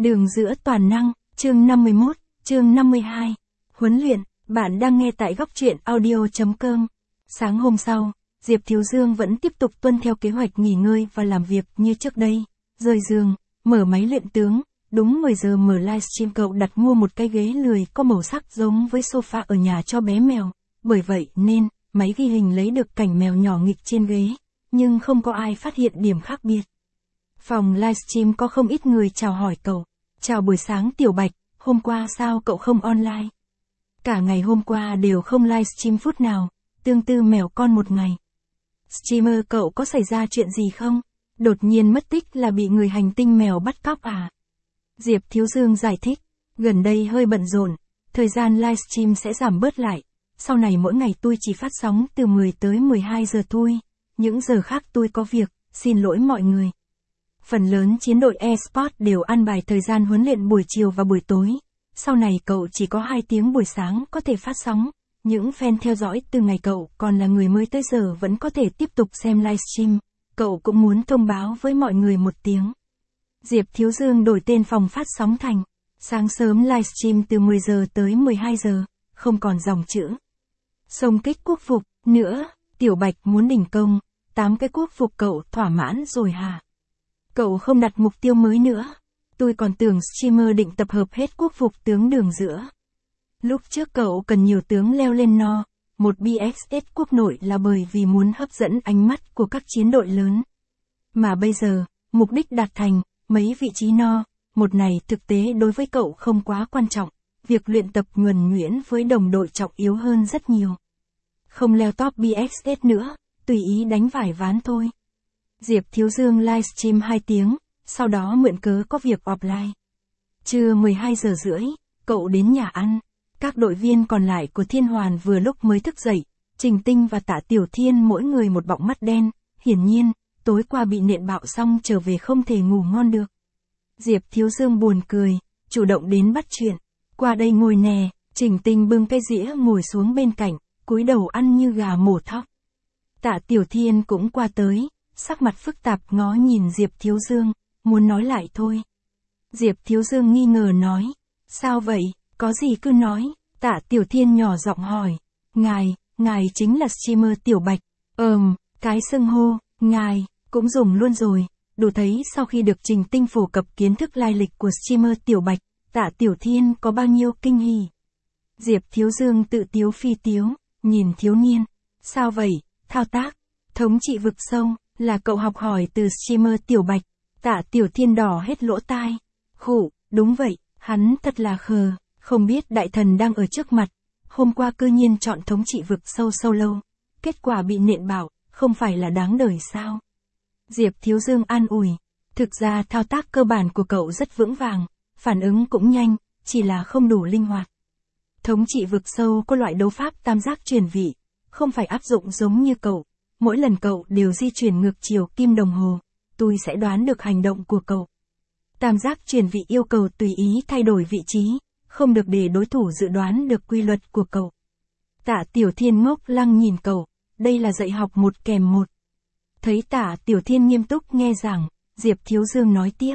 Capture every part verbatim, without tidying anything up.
Đường giữa toàn năng, chương năm mươi mốt, chương năm mươi hai. Huấn luyện, bạn đang nghe tại góc truyện audio chấm com. Sáng hôm sau, Diệp Thiếu Dương vẫn tiếp tục tuân theo kế hoạch nghỉ ngơi và làm việc như trước đây. Rời giường, mở máy luyện tướng, đúng mười giờ mở livestream. Cậu đặt mua một cái ghế lười có màu sắc giống với sofa ở nhà cho bé mèo. Bởi vậy nên, máy ghi hình lấy được cảnh mèo nhỏ nghịch trên ghế, nhưng không có ai phát hiện điểm khác biệt. Phòng livestream có không ít người chào hỏi cậu. Chào buổi sáng Tiểu Bạch, hôm qua sao cậu không online? Cả ngày hôm qua đều không livestream phút nào, tương tư mèo con một ngày. Streamer cậu có xảy ra chuyện gì không? Đột nhiên mất tích là bị người hành tinh mèo bắt cóc à? Diệp Thiếu Dương giải thích, gần đây hơi bận rộn, thời gian livestream sẽ giảm bớt lại. Sau này mỗi ngày tôi chỉ phát sóng từ mười tới mười hai giờ thôi, những giờ khác tôi có việc, xin lỗi mọi người. Phần lớn chiến đội eSports đều ăn bài thời gian huấn luyện buổi chiều và buổi tối. Sau này cậu chỉ có hai tiếng buổi sáng có thể phát sóng. Những fan theo dõi từ ngày cậu còn là người mới tới giờ vẫn có thể tiếp tục xem livestream. Cậu cũng muốn thông báo với mọi người một tiếng. Diệp Thiếu Dương đổi tên phòng phát sóng thành sáng sớm livestream từ mười giờ tới mười hai giờ, không còn dòng chữ xông kích quốc phục nữa. Tiểu Bạch muốn đỉnh công, tám cái quốc phục cậu thỏa mãn rồi hả? Cậu không đặt mục tiêu mới nữa. Tôi còn tưởng streamer định tập hợp hết quốc phục tướng đường giữa. Lúc trước cậu cần nhiều tướng leo lên no, một bê ích ét quốc nội là bởi vì muốn hấp dẫn ánh mắt của các chiến đội lớn. Mà bây giờ, mục đích đạt thành, mấy vị trí no, một này thực tế đối với cậu không quá quan trọng. Việc luyện tập nhuần nhuyễn với đồng đội trọng yếu hơn rất nhiều. Không leo top bê ích ét nữa, tùy ý đánh vải ván thôi. Diệp Thiếu Dương livestream hai tiếng, sau đó mượn cớ có việc offline. Trưa mười hai giờ rưỡi, cậu đến nhà ăn. Các đội viên còn lại của Thiên Hoàn vừa lúc mới thức dậy, Trình Tinh và Tạ Tiểu Thiên mỗi người một bọng mắt đen, hiển nhiên, tối qua bị nện bạo xong trở về không thể ngủ ngon được. Diệp Thiếu Dương buồn cười, chủ động đến bắt chuyện. Qua đây ngồi nè, Trình Tinh bưng cái dĩa ngồi xuống bên cạnh, cúi đầu ăn như gà mổ thóc. Tạ Tiểu Thiên cũng qua tới, sắc mặt phức tạp ngó nhìn Diệp Thiếu Dương, muốn nói lại thôi. Diệp Thiếu Dương nghi ngờ nói, sao vậy, có gì cứ nói. Tạ Tiểu Thiên nhỏ giọng hỏi, ngài, ngài chính là streamer Tiểu Bạch. Ờm, cái xưng hô, ngài, cũng dùng luôn rồi, đủ thấy sau khi được Trình Tinh phổ cập kiến thức lai lịch của streamer Tiểu Bạch, Tạ Tiểu Thiên có bao nhiêu kinh hỉ. Diệp Thiếu Dương tự tiếu phi tiếu, nhìn thiếu niên, sao vậy, thao tác, thống trị vực sâu, là cậu học hỏi từ streamer Tiểu Bạch. Tạ Tiểu Thiên đỏ hết lỗ tai. Khụ, đúng vậy, hắn thật là khờ, không biết đại thần đang ở trước mặt. Hôm qua cư nhiên chọn thống trị vực sâu sâu lâu. Kết quả bị nện bảo, không phải là đáng đời sao? Diệp Thiếu Dương an ủi. Thực ra thao tác cơ bản của cậu rất vững vàng, phản ứng cũng nhanh, chỉ là không đủ linh hoạt. Thống trị vực sâu có loại đấu pháp tam giác chuyển vị, không phải áp dụng giống như cậu. Mỗi lần cậu đều di chuyển ngược chiều kim đồng hồ, tôi sẽ đoán được hành động của cậu. Tam giác chuyển vị yêu cầu tùy ý thay đổi vị trí, không được để đối thủ dự đoán được quy luật của cậu. Tạ Tiểu Thiên ngốc lăng nhìn cậu, đây là dạy học một kèm một. Thấy Tạ Tiểu Thiên nghiêm túc nghe giảng, Diệp Thiếu Dương nói tiếp.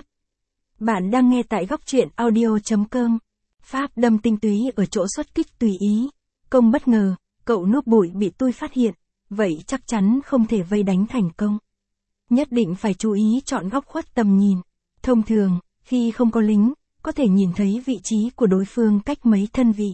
Bạn đang nghe tại góc truyện audio chấm com. Pháp đâm tinh túy ở chỗ xuất kích tùy ý. Công bất ngờ, cậu núp bụi bị tôi phát hiện, vậy chắc chắn không thể vây đánh thành công. Nhất định phải chú ý chọn góc khuất tầm nhìn. Thông thường, khi không có lính, có thể nhìn thấy vị trí của đối phương cách mấy thân vị.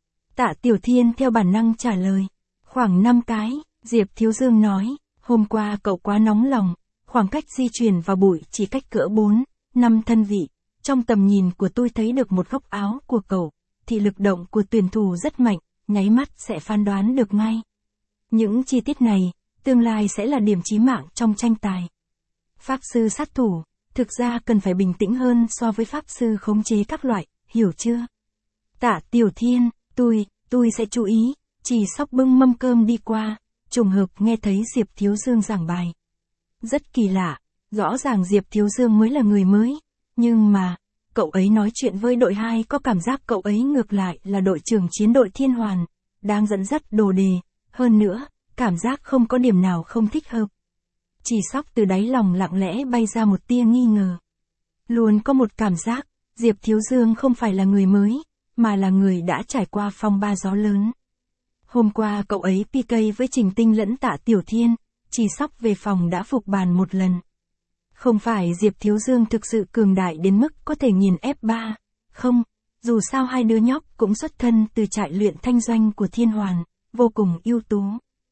Tạ Tiểu Thiên theo bản năng trả lời. Khoảng năm cái, Diệp Thiếu Dương nói, hôm qua cậu quá nóng lòng, khoảng cách di chuyển vào bụi chỉ cách cỡ bốn, năm thân vị. Trong tầm nhìn của tôi thấy được một góc áo của cậu, thì lực động của tuyển thủ rất mạnh, nháy mắt sẽ phán đoán được ngay. Những chi tiết này, tương lai sẽ là điểm chí mạng trong tranh tài. Pháp sư sát thủ, thực ra cần phải bình tĩnh hơn so với pháp sư khống chế các loại, hiểu chưa? Tạ Tiểu Thiên, tôi, tôi sẽ chú ý, chỉ sóc bưng mâm cơm đi qua, trùng hợp nghe thấy Diệp Thiếu Dương giảng bài. Rất kỳ lạ, rõ ràng Diệp Thiếu Dương mới là người mới, nhưng mà, cậu ấy nói chuyện với đội hai có cảm giác cậu ấy ngược lại là đội trưởng chiến đội Thiên Hoàn, đang dẫn dắt đồ đề, hơn nữa, cảm giác không có điểm nào không thích hợp. Chỉ sóc từ đáy lòng lặng lẽ bay ra một tia nghi ngờ. Luôn có một cảm giác, Diệp Thiếu Dương không phải là người mới, mà là người đã trải qua phong ba gió lớn. Hôm qua cậu ấy pê ca với Trình Tinh lẫn Tạ Tiểu Thiên, chỉ sóc về phòng đã phục bàn một lần. Không phải Diệp Thiếu Dương thực sự cường đại đến mức có thể nghiền ép ba, không, dù sao hai đứa nhóc cũng xuất thân từ trại luyện thanh doanh của Thiên Hoàn, vô cùng ưu tú.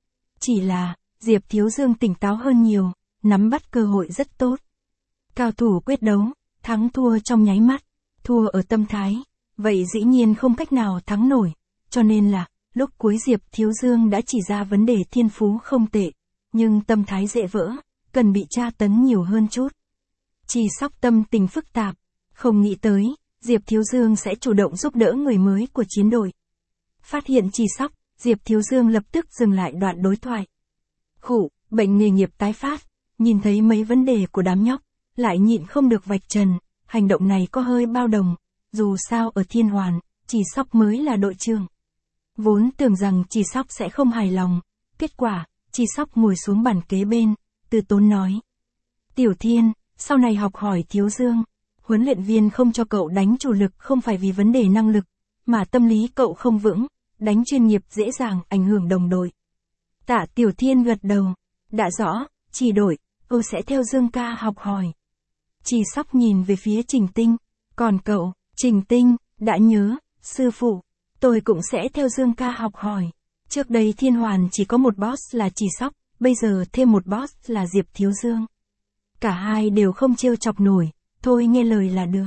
Chỉ là, Diệp Thiếu Dương tỉnh táo hơn nhiều, nắm bắt cơ hội rất tốt. Cao thủ quyết đấu, thắng thua trong nháy mắt, thua ở tâm thái, vậy dĩ nhiên không cách nào thắng nổi, cho nên là, lúc cuối Diệp Thiếu Dương đã chỉ ra vấn đề thiên phú không tệ, nhưng tâm thái dễ vỡ, cần bị tra tấn nhiều hơn chút. Chỉ sóc tâm tình phức tạp, không nghĩ tới, Diệp Thiếu Dương sẽ chủ động giúp đỡ người mới của chiến đội. Phát hiện Chỉ sóc, Diệp Thiếu Dương lập tức dừng lại đoạn đối thoại. Khủ, bệnh nghề nghiệp tái phát, nhìn thấy mấy vấn đề của đám nhóc, lại nhịn không được vạch trần, hành động này có hơi bao đồng, dù sao ở Thiên Hoàn, Chỉ sóc mới là đội trưởng. Vốn tưởng rằng Chỉ sóc sẽ không hài lòng, kết quả, Chỉ sóc ngồi xuống bàn kế bên, từ tốn nói. Tiểu Thiên, sau này học hỏi Thiếu Dương, huấn luyện viên không cho cậu đánh chủ lực không phải vì vấn đề năng lực, mà tâm lý cậu không vững, đánh chuyên nghiệp dễ dàng ảnh hưởng đồng đội. Tạ Tiểu Thiên gật đầu, đã rõ, Chỉ đội, tôi sẽ theo Dương ca học hỏi. Chỉ sóc nhìn về phía Trình Tinh, còn cậu, Trình Tinh, đã nhớ, sư phụ, tôi cũng sẽ theo Dương ca học hỏi. Trước đây Thiên Hoàn chỉ có một boss là Chỉ sóc, bây giờ thêm một boss là Diệp Thiếu Dương. Cả hai đều không trêu chọc nổi, thôi nghe lời là được.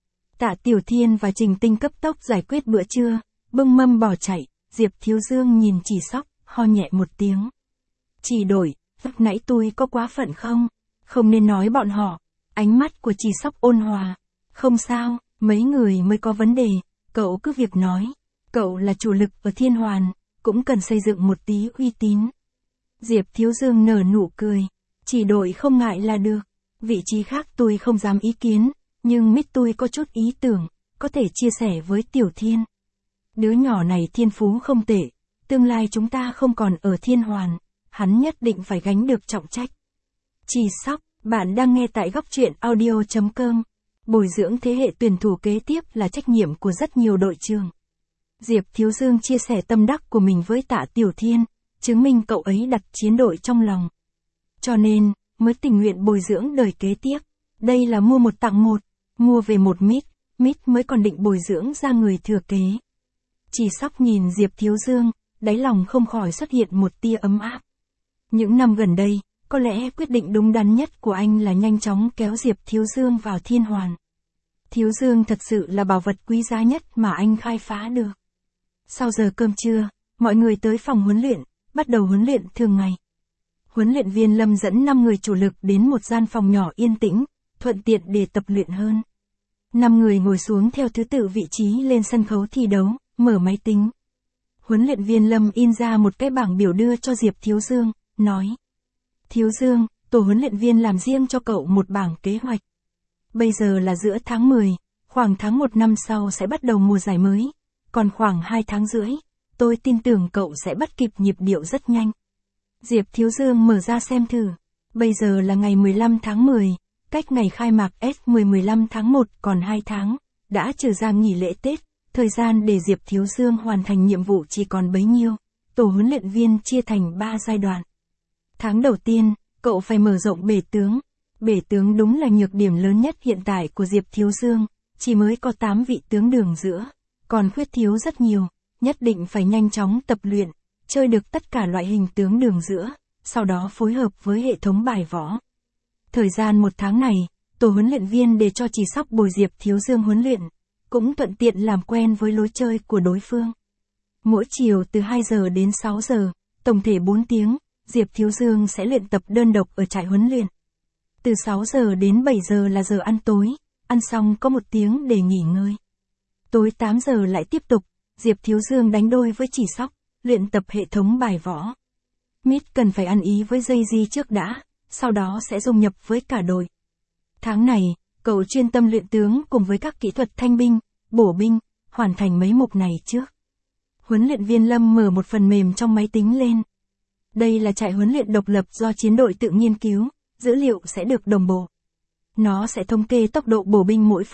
Tạ Tiểu Thiên và Trình Tinh cấp tốc giải quyết bữa trưa, bưng mâm bỏ chạy, Diệp Thiếu Dương nhìn Chỉ sóc, ho nhẹ một tiếng. Chỉ đổi, lúc nãy tôi có quá phận không? Không nên nói bọn họ. Ánh mắt của Chỉ sóc ôn hòa. Không sao, mấy người mới có vấn đề, cậu cứ việc nói. Cậu là chủ lực ở Thiên Hoàn, cũng cần xây dựng một tí uy tín. Diệp Thiếu Dương nở nụ cười. Chỉ đội không ngại là được. Vị trí khác tôi không dám ý kiến, nhưng mít tôi có chút ý tưởng, có thể chia sẻ với Tiểu Thiên. Đứa nhỏ này thiên phú không tệ, tương lai chúng ta không còn ở Thiên Hoàn, hắn nhất định phải gánh được trọng trách. Chỉ sóc, bạn đang nghe tại góc truyện audio chấm com. Bồi dưỡng thế hệ tuyển thủ kế tiếp là trách nhiệm của rất nhiều đội trưởng. Diệp Thiếu Dương chia sẻ tâm đắc của mình với Tạ Tiểu Thiên, chứng minh cậu ấy đặt chiến đội trong lòng. Cho nên, mới tình nguyện bồi dưỡng đời kế tiếp. Đây là mua một tặng một, mua về một mít, mít mới còn định bồi dưỡng ra người thừa kế. Chỉ sóc nhìn Diệp Thiếu Dương, đáy lòng không khỏi xuất hiện một tia ấm áp. Những năm gần đây, có lẽ quyết định đúng đắn nhất của anh là nhanh chóng kéo Diệp Thiếu Dương vào Thiên Hoàn. Thiếu Dương thật sự là bảo vật quý giá nhất mà anh khai phá được. Sau giờ cơm trưa, mọi người tới phòng huấn luyện, bắt đầu huấn luyện thường ngày. Huấn luyện viên Lâm dẫn năm người chủ lực đến một gian phòng nhỏ yên tĩnh, thuận tiện để tập luyện hơn. năm người ngồi xuống theo thứ tự vị trí lên sân khấu thi đấu, mở máy tính. Huấn luyện viên Lâm in ra một cái bảng biểu đưa cho Diệp Thiếu Dương, nói. Thiếu Dương, tổ huấn luyện viên làm riêng cho cậu một bảng kế hoạch. Bây giờ là giữa tháng mười, khoảng tháng một năm sau sẽ bắt đầu mùa giải mới, còn khoảng hai tháng rưỡi, tôi tin tưởng cậu sẽ bắt kịp nhịp điệu rất nhanh. Diệp Thiếu Dương mở ra xem thử. Bây giờ là ngày mười lăm tháng mười, cách ngày khai mạc S mười mười lăm tháng một còn hai tháng, đã trừ ra nghỉ lễ Tết, thời gian để Diệp Thiếu Dương hoàn thành nhiệm vụ chỉ còn bấy nhiêu. Tổ huấn luyện viên chia thành ba giai đoạn. Tháng đầu tiên, cậu phải mở rộng bể tướng. Bể tướng đúng là nhược điểm lớn nhất hiện tại của Diệp Thiếu Dương, chỉ mới có tám vị tướng đường giữa, còn khuyết thiếu rất nhiều, nhất định phải nhanh chóng tập luyện, chơi được tất cả loại hình tướng đường giữa, sau đó phối hợp với hệ thống bài võ. Thời gian một tháng này, tổ huấn luyện viên để cho Chỉ sóc bồi Diệp Thiếu Dương huấn luyện, cũng thuận tiện làm quen với lối chơi của đối phương. Mỗi chiều từ hai giờ đến sáu giờ, tổng thể bốn tiếng, Diệp Thiếu Dương sẽ luyện tập đơn độc ở trại huấn luyện. Từ sáu giờ đến bảy giờ là giờ ăn tối, ăn xong có một tiếng để nghỉ ngơi. Tối tám giờ lại tiếp tục, Diệp Thiếu Dương đánh đôi với Chỉ sóc, luyện tập hệ thống bài võ. Mít cần phải ăn ý với dây di trước đã, sau đó sẽ dung nhập với cả đội. Tháng này, cậu chuyên tâm luyện tướng cùng với các kỹ thuật thanh binh, bổ binh, hoàn thành mấy mục này trước. Huấn luyện viên Lâm mở một phần mềm trong máy tính lên. Đây là trại huấn luyện độc lập do chiến đội tự nghiên cứu, dữ liệu sẽ được đồng bộ. Nó sẽ thống kê tốc độ bổ binh mỗi phút,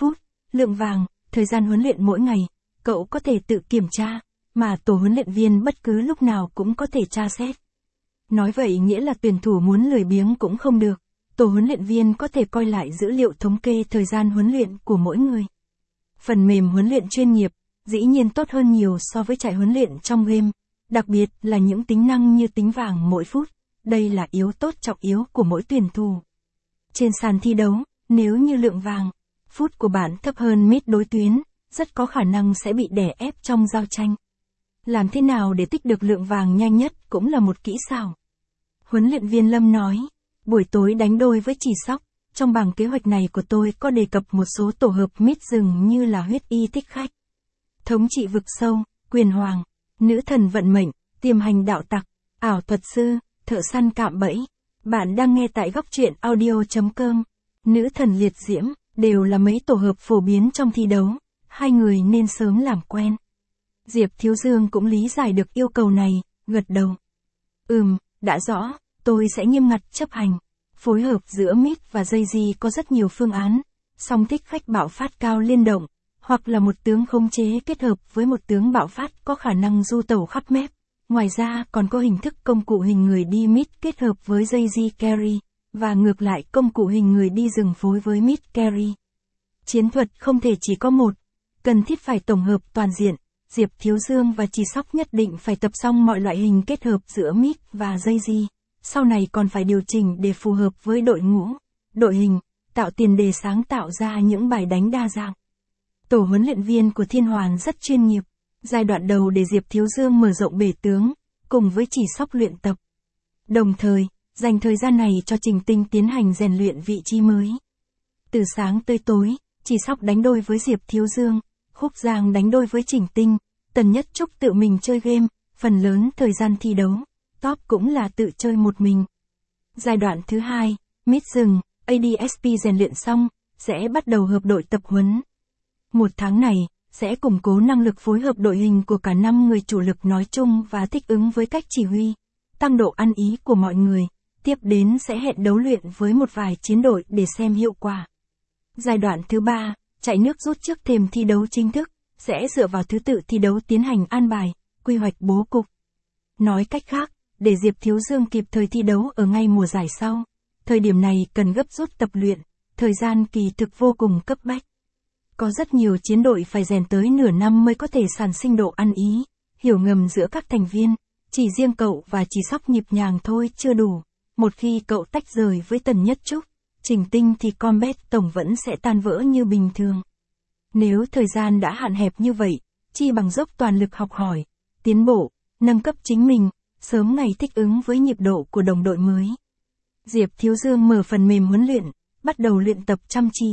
lượng vàng, thời gian huấn luyện mỗi ngày, cậu có thể tự kiểm tra, mà tổ huấn luyện viên bất cứ lúc nào cũng có thể tra xét. Nói vậy nghĩa là tuyển thủ muốn lười biếng cũng không được, tổ huấn luyện viên có thể coi lại dữ liệu thống kê thời gian huấn luyện của mỗi người. Phần mềm huấn luyện chuyên nghiệp, dĩ nhiên tốt hơn nhiều so với chạy huấn luyện trong game, đặc biệt là những tính năng như tính vàng mỗi phút, đây là yếu tố trọng yếu của mỗi tuyển thủ. Trên sàn thi đấu, nếu như lượng vàng, phút của bạn thấp hơn mid đối tuyến, rất có khả năng sẽ bị đè ép trong giao tranh. Làm thế nào để tích được lượng vàng nhanh nhất cũng là một kỹ xảo. Huấn luyện viên Lâm nói, buổi tối đánh đôi với Chỉ Sóc, trong bảng kế hoạch này của tôi có đề cập một số tổ hợp mid rừng như là huyết y thích khách, thống trị vực sâu, quyền hoàng, nữ thần vận mệnh, tiềm hành đạo tặc, ảo thuật sư, thợ săn cạm bẫy. Bạn đang nghe tại góc truyện audio chấm com. Nữ thần liệt diễm, đều là mấy tổ hợp phổ biến trong thi đấu, hai người nên sớm làm quen. Diệp Thiếu Dương cũng lý giải được yêu cầu này, gật đầu. Ừm, đã rõ, tôi sẽ nghiêm ngặt chấp hành. Phối hợp giữa mid và dây di có rất nhiều phương án, song thích khách bạo phát cao liên động, hoặc là một tướng khống chế kết hợp với một tướng bạo phát có khả năng du tẩu khắp map. Ngoài ra còn có hình thức công cụ hình người đi mid kết hợp với dây di carry, và ngược lại công cụ hình người đi rừng phối với mid carry. Chiến thuật không thể chỉ có một, cần thiết phải tổng hợp toàn diện. Diệp Thiếu Dương và Chỉ Sóc nhất định phải tập xong mọi loại hình kết hợp giữa mid và dây di, sau này còn phải điều chỉnh để phù hợp với đội ngũ, đội hình, tạo tiền đề sáng tạo ra những bài đánh đa dạng. Tổ huấn luyện viên của Thiên Hoàn rất chuyên nghiệp, giai đoạn đầu để Diệp Thiếu Dương mở rộng bể tướng, cùng với Chỉ Sóc luyện tập. Đồng thời, dành thời gian này cho Trình Tinh tiến hành rèn luyện vị trí mới. Từ sáng tới tối, Chỉ Sóc đánh đôi với Diệp Thiếu Dương, Khúc Giang đánh đôi với Trình Tinh, Tần Nhất Trúc tự mình chơi game, phần lớn thời gian thi đấu, top cũng là tự chơi một mình. Giai đoạn thứ hai, mid rừng, a đê ét pê rèn luyện xong, sẽ bắt đầu hợp đội tập huấn. Một tháng này, sẽ củng cố năng lực phối hợp đội hình của cả năm người chủ lực nói chung và thích ứng với cách chỉ huy, tăng độ ăn ý của mọi người, tiếp đến sẽ hẹn đấu luyện với một vài chiến đội để xem hiệu quả. Giai đoạn thứ ba, chạy nước rút trước thềm thi đấu chính thức, sẽ dựa vào thứ tự thi đấu tiến hành an bài, quy hoạch bố cục. Nói cách khác, để Diệp Thiếu Dương kịp thời thi đấu ở ngay mùa giải sau, thời điểm này cần gấp rút tập luyện, thời gian kỳ thực vô cùng cấp bách. Có rất nhiều chiến đội phải rèn tới nửa năm mới có thể sản sinh độ ăn ý, hiểu ngầm giữa các thành viên, chỉ riêng cậu và Chỉ Sóc nhịp nhàng thôi chưa đủ, một khi cậu tách rời với Tần Nhất Trúc, Trình Tinh thì combat tổng vẫn sẽ tan vỡ như bình thường. Nếu thời gian đã hạn hẹp như vậy, chi bằng dốc toàn lực học hỏi, tiến bộ, nâng cấp chính mình, sớm ngày thích ứng với nhịp độ của đồng đội mới. Diệp Thiếu Dương mở phần mềm huấn luyện, bắt đầu luyện tập chăm chỉ.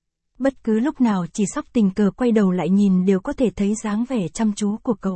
Bất cứ lúc nào Chỉ Sóc tình cờ quay đầu lại nhìn đều có thể thấy dáng vẻ chăm chú của cậu.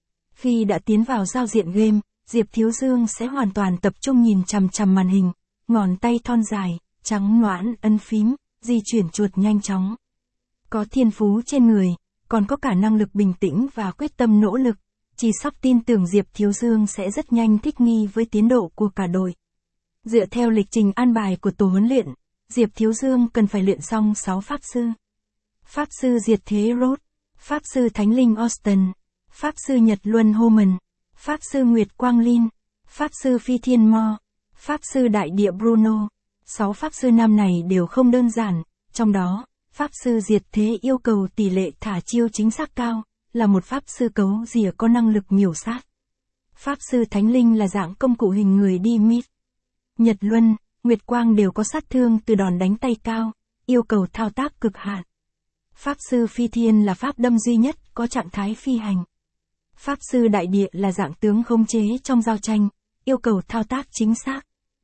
Khi đã tiến vào giao diện game, Diệp Thiếu Dương sẽ hoàn toàn tập trung nhìn chằm chằm màn hình, ngón tay thon dài, trắng nõn ấn phím, di chuyển chuột nhanh chóng. Có thiên phú trên người, còn có cả năng lực bình tĩnh và quyết tâm nỗ lực, Chỉ Sóc tin tưởng Diệp Thiếu Dương sẽ rất nhanh thích nghi với tiến độ của cả đội. Dựa theo lịch trình an bài của tổ huấn luyện, Diệp Thiếu Dương cần phải luyện xong sáu pháp sư. Pháp sư Diệt Thế Rốt, Pháp sư Thánh Linh Austin, Pháp sư Nhật Luân Homan, Pháp sư Nguyệt Quang Linh, Pháp sư Phi Thiên Mo, Pháp sư Đại Địa Bruno. Sáu pháp sư năm này đều không đơn giản, trong đó, Pháp sư Diệt Thế yêu cầu tỷ lệ thả chiêu chính xác cao, là một pháp sư cấu rìa có năng lực miểu sát. Pháp sư Thánh Linh là dạng công cụ hình người đi mid. Nhật Luân, Nguyệt Quang đều có sát thương từ đòn đánh tay cao, yêu cầu thao tác cực hạn. Pháp sư Phi Thiên là pháp đâm duy nhất có trạng thái phi hành. Pháp sư Đại Địa là dạng tướng khống chế trong giao tranh, yêu cầu thao tác chính xác.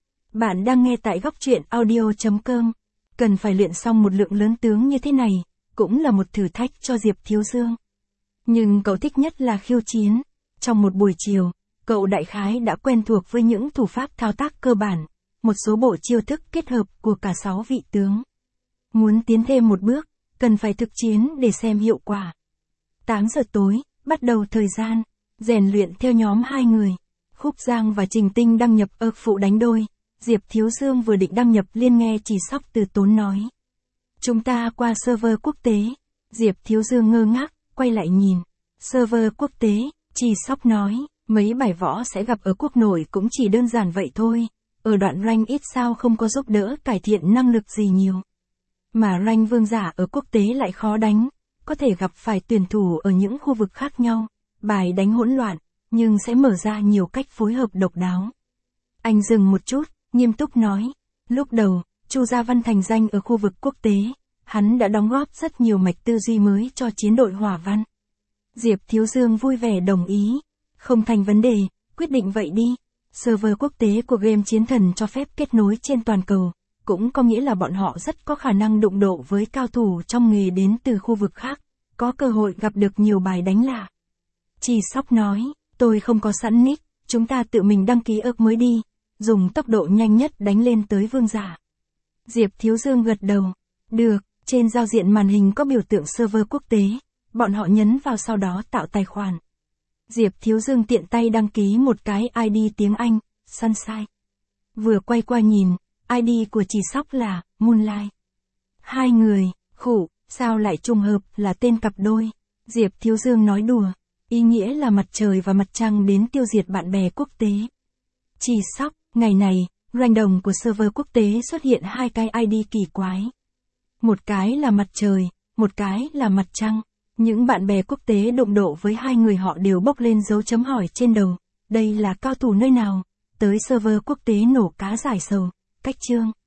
Bạn đang nghe tại góc truyện audio chấm com. Cần phải luyện xong một lượng lớn tướng như thế này, cũng là một thử thách cho Diệp Thiếu Dương. Nhưng cậu thích nhất là khiêu chiến. Trong một buổi chiều, cậu đại khái đã quen thuộc với những thủ pháp thao tác cơ bản, một số bộ chiêu thức kết hợp của cả sáu vị tướng. Muốn tiến thêm một bước, cần phải thực chiến để xem hiệu quả. tám giờ tối, bắt đầu thời gian, rèn luyện theo nhóm hai người. Khúc Giang và Trình Tinh đăng nhập ơ phụ đánh đôi. Diệp Thiếu Dương vừa định đăng nhập liên nghe Chỉ Sóc từ tốn nói. Chúng ta qua server quốc tế, Diệp Thiếu Dương ngơ ngác, quay lại nhìn. Server quốc tế, Chi Sóc nói, mấy bài võ sẽ gặp ở quốc nội cũng chỉ đơn giản vậy thôi. Ở đoạn rank ít sao không có giúp đỡ cải thiện năng lực gì nhiều. Mà rank vương giả ở quốc tế lại khó đánh, có thể gặp phải tuyển thủ ở những khu vực khác nhau, bài đánh hỗn loạn, nhưng sẽ mở ra nhiều cách phối hợp độc đáo. Anh dừng một chút, nghiêm túc nói, lúc đầu, Chu Gia Văn thành danh ở khu vực quốc tế, hắn đã đóng góp rất nhiều mạch tư duy mới cho chiến đội Hỏa Văn. Diệp Thiếu Dương vui vẻ đồng ý, không thành vấn đề, quyết định vậy đi. Server quốc tế của game Chiến Thần cho phép kết nối trên toàn cầu, cũng có nghĩa là bọn họ rất có khả năng đụng độ với cao thủ trong nghề đến từ khu vực khác, có cơ hội gặp được nhiều bài đánh lạ. Chi Sóc nói, tôi không có sẵn nick, chúng ta tự mình đăng ký ước mới đi, dùng tốc độ nhanh nhất đánh lên tới vương giả. Diệp Thiếu Dương gật đầu, được, trên giao diện màn hình có biểu tượng server quốc tế, bọn họ nhấn vào sau đó tạo tài khoản. Diệp Thiếu Dương tiện tay đăng ký một cái i đê tiếng Anh, Sunshine. Vừa quay qua nhìn, i đê của Chi Sóc là Moonlight. Hai người, khủ, sao lại trùng hợp là tên cặp đôi? Diệp Thiếu Dương nói đùa, ý nghĩa là mặt trời và mặt trăng đến tiêu diệt bạn bè quốc tế. Chi Sóc, ngày này, rank đồng của server quốc tế xuất hiện hai cái i đê kỳ quái. Một cái là mặt trời, một cái là mặt trăng. Những bạn bè quốc tế đụng độ với hai người họ đều bốc lên dấu chấm hỏi trên đầu. Đây là cao thủ nơi nào? Tới server quốc tế nổ cá giải sầu. Cách chương.